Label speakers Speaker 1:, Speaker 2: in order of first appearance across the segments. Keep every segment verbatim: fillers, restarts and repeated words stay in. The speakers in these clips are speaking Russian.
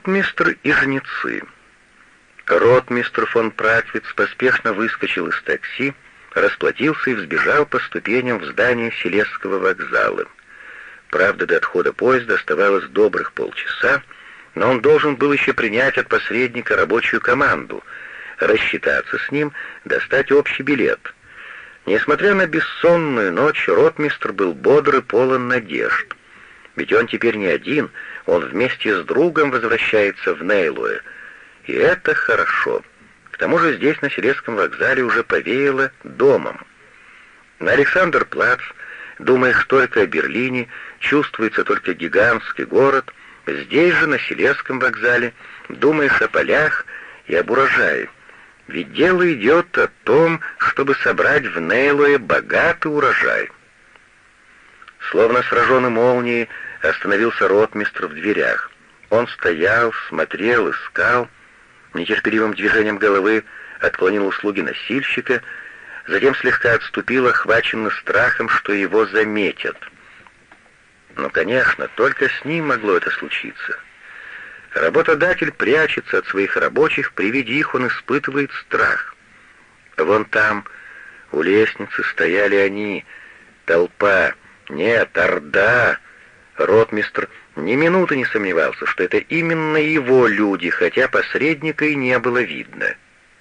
Speaker 1: Ротмистр и жнецы. Ротмистр фон Праквиц поспешно выскочил из такси, расплатился и взбежал по ступеням в здание Селесского вокзала. Правда, до отхода поезда оставалось добрых полчаса, но он должен был еще принять от посредника рабочую команду, рассчитаться с ним, достать общий билет. Несмотря на бессонную ночь, ротмистр был бодр и полон надежд. Ведь он теперь не один, он вместе с другом возвращается в Нейлуэ. И это хорошо. К тому же здесь, на Селесском вокзале, уже повеяло домом. На Александр-плац, думаешь только о Берлине, чувствуется только гигантский город. Здесь же, на Селесском вокзале, думаешь о полях и об урожае. Ведь дело идет о том, чтобы собрать в Нейлуэ богатый урожай. Словно сраженный молнией, остановился ротмистр в дверях. Он стоял, смотрел, искал, нетерпеливым движением головы отклонил услуги носильщика, затем слегка отступил, охваченный страхом, что его заметят. Но, конечно, только с ним могло это случиться. Работодатель прячется от своих рабочих, при виде их он испытывает страх. Вон там, у лестницы, стояли они, толпа, нет, орда. Ротмистр ни минуты не сомневался, что это именно его люди, хотя посредника и не было видно.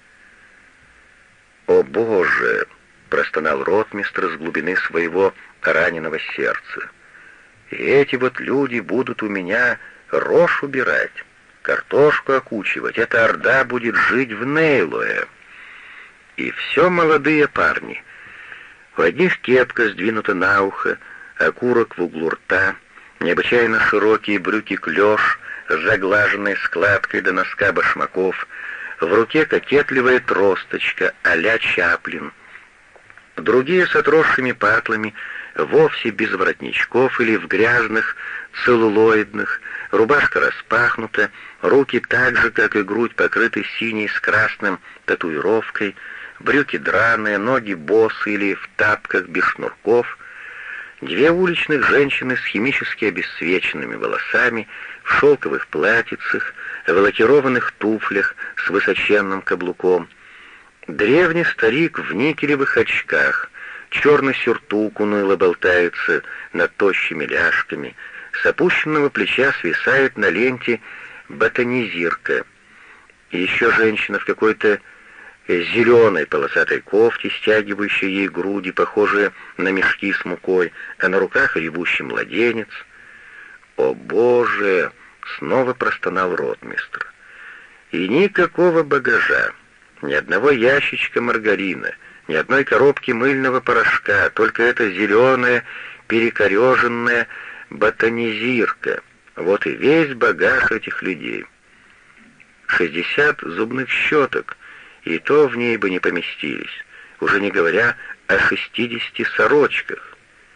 Speaker 1: «О, Боже!» — простонал ротмистр с глубины своего раненого сердца. «И эти вот люди будут у меня рожь убирать, картошку окучивать, эта орда будет жить в Нейлуэ. И все молодые парни. У одних кепка сдвинута на ухо, окурок в углу рта, необычайно широкие брюки-клёш с заглаженной складкой до носка башмаков, в руке кокетливая тросточка а-ля Чаплин. Другие с отросшими патлами, вовсе без воротничков или в грязных, целлулоидных, рубашка распахнута, руки так же, как и грудь, покрыты синей с красным татуировкой, брюки драные, ноги босые или в тапках без шнурков. Две уличных женщины с химически обесцвеченными волосами, в шелковых платьицах, в лакированных туфлях с высоченным каблуком. Древний старик в никелевых очках, черный сюртук уныло болтается над тощими ляжками, с опущенного плеча свисает на ленте ботанизирка. И еще женщина в какой-то зеленой полосатой кофте, стягивающей ей груди, похожие на мешки с мукой, а на руках ревущий младенец. «О, Боже!» — снова простонал ротмистр. «И никакого багажа, ни одного ящичка маргарина, ни одной коробки мыльного порошка, только эта зеленая, перекореженная ботанизирка. Вот и весь багаж этих людей. Шестьдесят зубных щеток, и то в ней бы не поместились, уже не говоря о шестидесяти сорочках.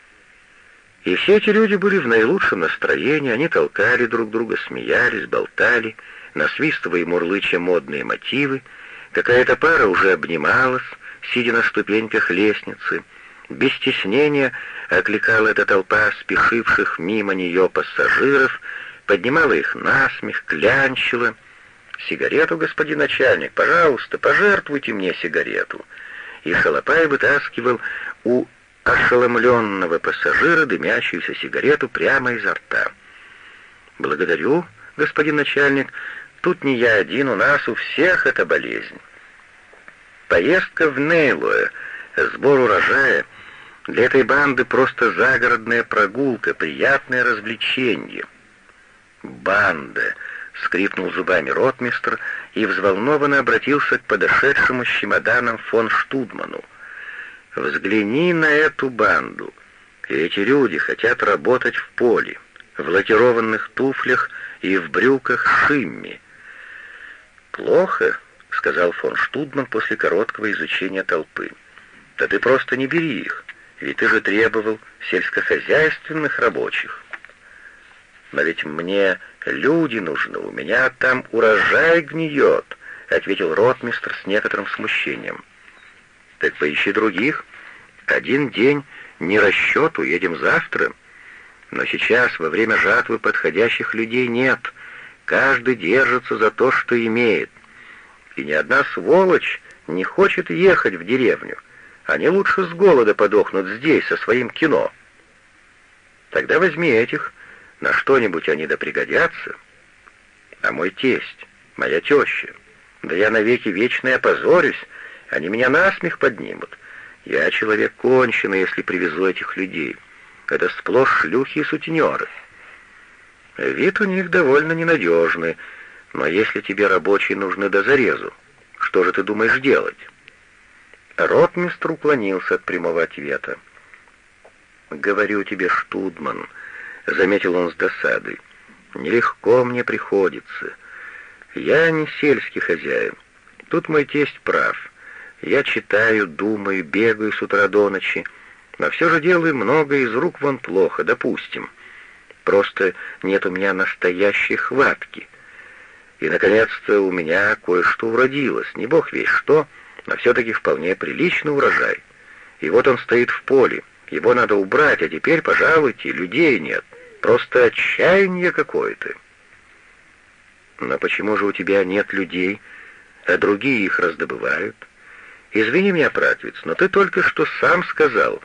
Speaker 1: И все эти люди были в наилучшем настроении, они толкали друг друга, смеялись, болтали, насвистывая и мурлыча модные мотивы. Какая-то пара уже обнималась, сидя на ступеньках лестницы. Без стеснения окликала эта толпа спешивших мимо нее пассажиров, поднимала их насмех, клянчила. «Сигарету, господин начальник, пожалуйста, пожертвуйте мне сигарету». И шалопай вытаскивал у ошеломленного пассажира дымящуюся сигарету прямо изо рта. «Благодарю, господин начальник, тут не я один, у нас у всех эта болезнь». Поездка в Нейлуэ, сбор урожая, для этой банды просто загородная прогулка, приятное развлечение. «Банда!» — скрипнул зубами ротмистр и взволнованно обратился к подошедшему с чемоданом фон Штудману. «Взгляни на эту банду. И эти люди хотят работать в поле, в лакированных туфлях и в брюках шимми». «Плохо», — сказал фон Штудман после короткого изучения толпы. «Да ты просто не бери их, ведь ты же требовал сельскохозяйственных рабочих». «Но ведь мне люди нужны, у меня там урожай гниет», — ответил ротмистр с некоторым смущением. «Так поищи других. Один день не расчет, уедем завтра. Но сейчас, во время жатвы, подходящих людей нет. Каждый держится за то, что имеет. И ни одна сволочь не хочет ехать в деревню. Они лучше с голода подохнут здесь, со своим кино. Тогда возьми этих, на что-нибудь они да пригодятся. А мой тесть, моя теща, да я навеки вечные опозорюсь, они меня насмех поднимут. Я человек конченый, если привезу этих людей. Это сплошь шлюхи и сутенеры. Вид у них довольно ненадежный, но если тебе рабочие нужны до зарезу, что же ты думаешь делать?» Ротмистр уклонился от прямого ответа. «Говорю тебе, Штудман», — заметил он с досадой, — «нелегко мне приходится. Я не сельский хозяин. Тут мой тесть прав. Я читаю, думаю, бегаю с утра до ночи, но все же делаю много из рук вон плохо, допустим. Просто нет у меня настоящей хватки. И, наконец-то, у меня кое-что уродилось, не бог весть что, но все-таки вполне приличный урожай. И вот он стоит в поле, его надо убрать, а теперь, пожалуйте, людей нет. Просто отчаяние какое-то». «Но почему же у тебя нет людей, а другие их раздобывают? Извини меня, братец, но ты только что сам сказал,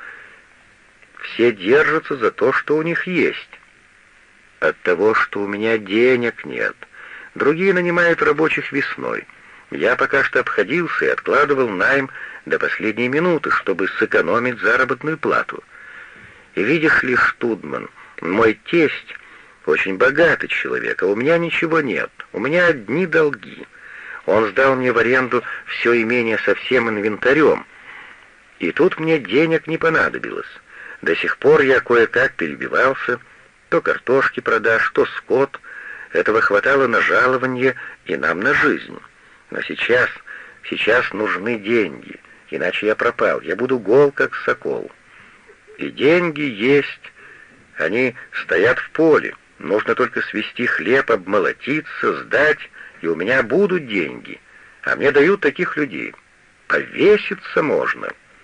Speaker 1: все держатся за то, что у них есть. От того, что у меня денег нет. Другие нанимают рабочих весной. Я пока что обходился и откладывал найм до последней минуты, чтобы сэкономить заработную плату. И видишь ли, Штудман, мой тесть очень богатый человек, а у меня ничего нет. У меня одни долги. Он сдал мне в аренду все имение со всем инвентарем. И тут мне денег не понадобилось. До сих пор я кое-как перебивался. То картошки продашь, то скот. Этого хватало на жалование и нам на жизнь. Но сейчас, сейчас нужны деньги, иначе я пропал, я буду гол, как сокол. И деньги есть, они стоят в поле, нужно только свести хлеб, обмолотиться, сдать, и у меня будут деньги, а мне дают таких людей. Повеситься можно.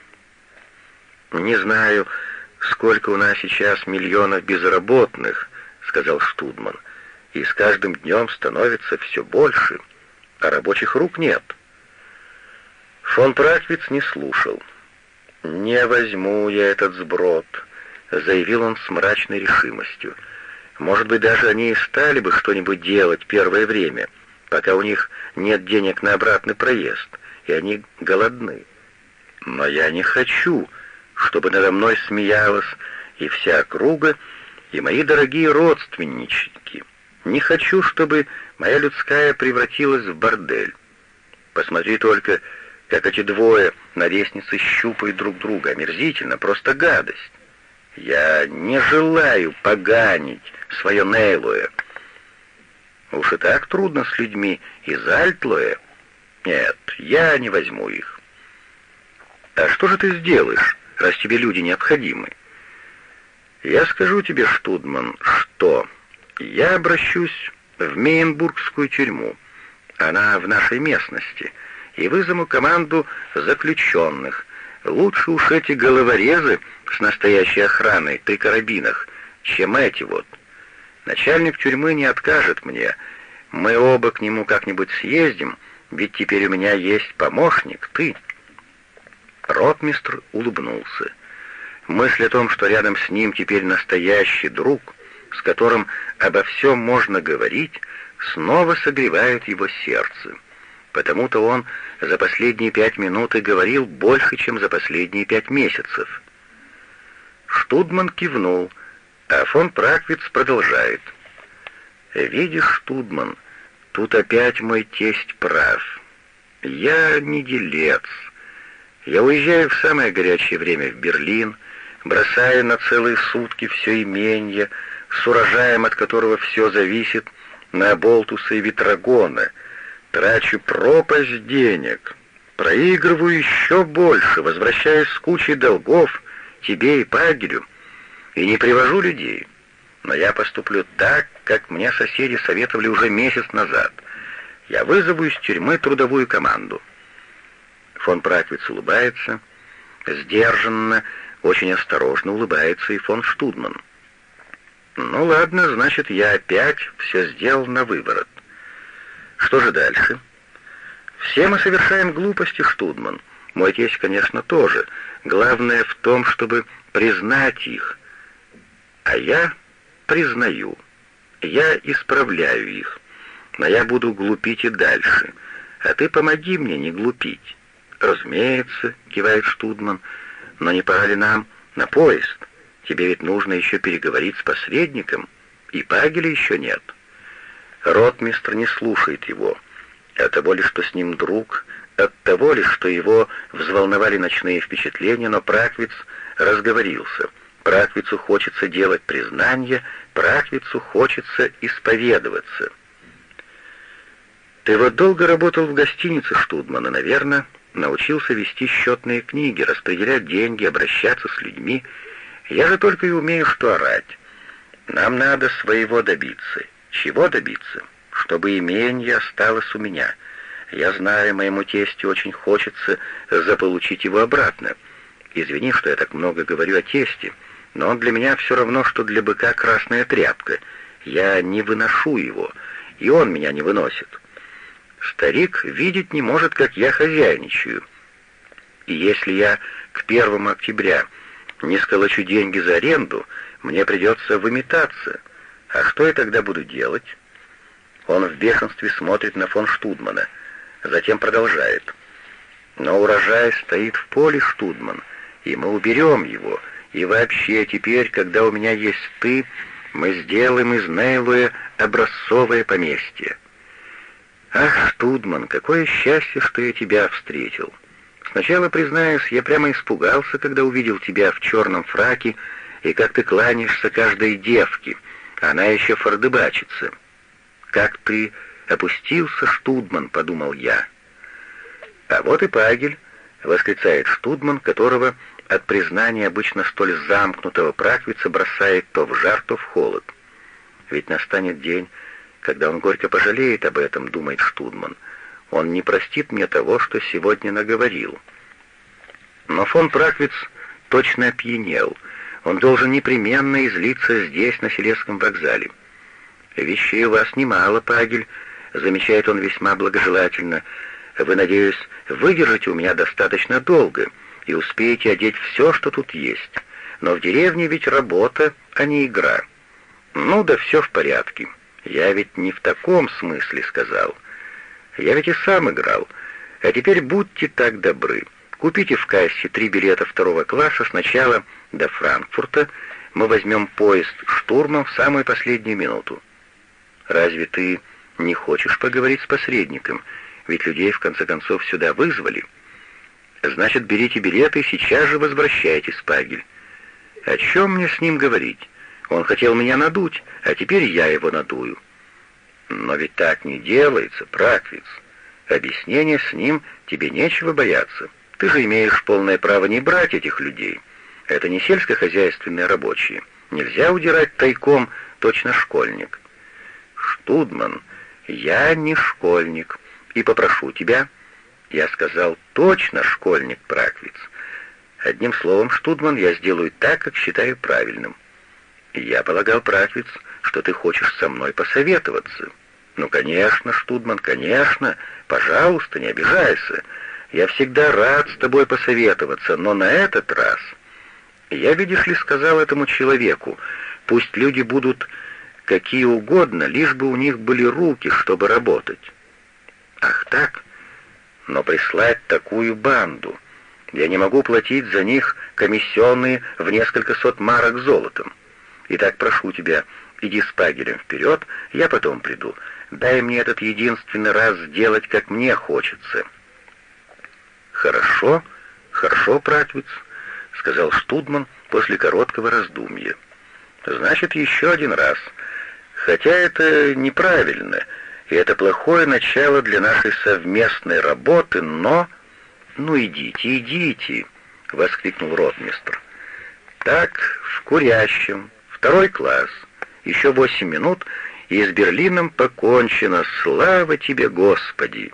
Speaker 1: «Не знаю, сколько у нас сейчас миллионов безработных», — сказал Штудман, — «и с каждым днем становится все больше, а рабочих рук нет». Фон Праквиц не слушал. «Не возьму я этот сброд», — заявил он с мрачной решимостью. «Может быть, даже они и стали бы что-нибудь делать первое время, пока у них нет денег на обратный проезд, и они голодны. Но я не хочу, чтобы надо мной смеялась и вся округа, и мои дорогие родственнички. Не хочу, чтобы моя людская превратилась в бордель. Посмотри только, как эти двое на лестнице щупают друг друга. Омерзительно, просто гадость. Я не желаю поганить свое Нейлуэ. Уж и так трудно с людьми из Альтлуэ. Нет, я не возьму их. А что же ты сделаешь, раз тебе люди необходимы? Я скажу тебе, Штудман, что я обращусь в Мейенбургскую тюрьму, она в нашей местности, и вызову команду заключенных. Лучше уж эти головорезы с настоящей охраной при карабинах, чем эти вот. Начальник тюрьмы не откажет мне. Мы оба к нему как-нибудь съездим, ведь теперь у меня есть помощник, ты». Ротмистр улыбнулся. Мысль о том, что рядом с ним теперь настоящий друг, с которым обо всем можно говорить, снова согревает его сердце. Потому-то он за последние пять минут и говорил больше, чем за последние пять месяцев. Штудман кивнул, а фон Праквиц продолжает. «Видишь, Штудман, тут опять мой тесть прав. Я не делец. Я уезжаю в самое горячее время в Берлин, бросаю на целые сутки все имение, с урожаем от которого все зависит, на оболтуса и ветрогона, трачу пропасть денег, проигрываю еще больше, возвращаюсь с кучей долгов тебе и Пагелю, и не привожу людей. Но я поступлю так, как мне соседи советовали уже месяц назад. Я вызову из тюрьмы трудовую команду». Фон Праквиц улыбается, сдержанно, очень осторожно улыбается и фон Штудман. Ну ладно, значит, я опять все сделал на выворот. Что же дальше? Все мы совершаем глупости, Штудман. Мой тесть, конечно, тоже. Главное в том, чтобы признать их. А я признаю. Я исправляю их. Но я буду глупить и дальше. А ты помоги мне не глупить. Разумеется, кивает Штудман. Но не пора ли нам на поезд? Тебе ведь нужно еще переговорить с посредником. И Пагеля еще нет. Ротмистр не слушает его. От того ли, что с ним друг, от того ли, что его взволновали ночные впечатления, но Праквиц разговорился. Праквицу хочется делать признание, Праквицу хочется исповедоваться. Ты вот долго работал в гостинице, Штудман, и, наверное, научился вести счетные книги, распределять деньги, обращаться с людьми. Я же только и умею что орать. Нам надо своего добиться. Чего добиться? Чтобы имение осталось у меня. Я знаю, моему тестю очень хочется заполучить его обратно. Извини, что я так много говорю о тесте, но он для меня все равно, что для быка красная тряпка. Я не выношу его, и он меня не выносит. Старик видеть не может, как я хозяйничаю. И если я к первому октября не сколочу деньги за аренду, мне придется выметаться. А что я тогда буду делать? Он в бешенстве смотрит на фон Штудмана, затем продолжает. Но урожай стоит в поле, Штудман, и мы уберем его. И вообще теперь, когда у меня есть ты, мы сделаем из Нейлуя образцовое поместье. Ах, Штудман, какое счастье, что я тебя встретил. Сначала, признаюсь, я прямо испугался, когда увидел тебя в черном фраке, и как ты кланяешься каждой девке. Она еще фордыбачится. «Как ты опустился, Штудман», — подумал я. «А вот и Пагель», — восклицает Штудман, которого от признания обычно столь замкнутого Праквица бросает то в жар, то в холод. «Ведь настанет день, когда он горько пожалеет об этом», — думает Штудман. «Он не простит мне того, что сегодня наговорил». Но фон Праквиц точно опьянел. Он должен непременно излиться здесь, на Селесском вокзале. «Вещей у вас немало, Пагель», — замечает он весьма благожелательно. «Вы, надеюсь, выдержите у меня достаточно долго и успеете одеть все, что тут есть. Но в деревне ведь работа, а не игра». «Ну да все в порядке. Я ведь не в таком смысле сказал. Я ведь и сам играл. А теперь будьте так добры. Купите в кассе три билета второго класса сначала до Франкфурта. Мы возьмем поезд штурмом в самую последнюю минуту. Разве ты не хочешь поговорить с посредником? Ведь людей, в конце концов, сюда вызвали. Значит, берите билеты и сейчас же возвращайтесь, Пагель. О чем мне с ним говорить? Он хотел меня надуть, а теперь я его надую. Но ведь так не делается, Праквиц. Объяснение с ним тебе нечего бояться. Ты же имеешь полное право не брать этих людей. Это не сельскохозяйственные рабочие. Нельзя удирать тайком, точно школьник. Штудман, я не школьник, и попрошу тебя, я сказал, точно школьник, Праквиц. Одним словом, Штудман, я сделаю так, как считаю правильным. Я полагал, Праквиц, что ты хочешь со мной посоветоваться. Ну, конечно, Штудман, конечно, пожалуйста, не обижайся. Я всегда рад с тобой посоветоваться, но на этот раз... Я, видишь ли, сказал этому человеку, пусть люди будут какие угодно, лишь бы у них были руки, чтобы работать. Ах так? Но прислать такую банду... Я не могу платить за них комиссионные в несколько сот марок золотом. Итак, прошу тебя, иди с Пагелем вперед, я потом приду. Дай мне этот единственный раз сделать, как мне хочется». «Хорошо, хорошо, Праквиц», — сказал Штудман после короткого раздумья. «Значит, еще один раз. Хотя это неправильно, и это плохое начало для нашей совместной работы, но...» «Ну, идите, идите», — воскликнул ротмистр. «Так, в курящем, второй класс, еще восемь минут, и с Берлином покончено, слава тебе, Господи!»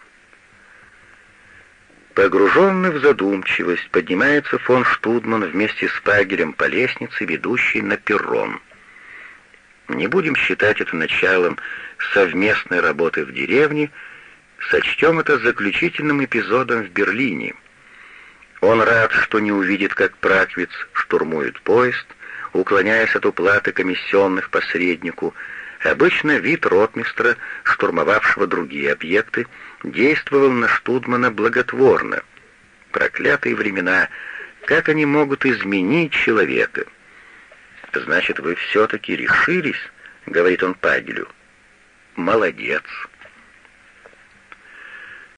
Speaker 1: Погруженный в задумчивость, поднимается фон Штудман вместе с Пагелем по лестнице, ведущей на перрон. Не будем считать это началом совместной работы в деревне, сочтем это заключительным эпизодом в Берлине. Он рад, что не увидит, как Праквиц штурмует поезд, уклоняясь от уплаты комиссионных посреднику. Обычно вид ротмистра, штурмовавшего другие объекты, действовал на штурмана благотворно. Проклятые времена, как они могут изменить человека? «Значит, вы все-таки решились?» — говорит он Пагелю. «Молодец!»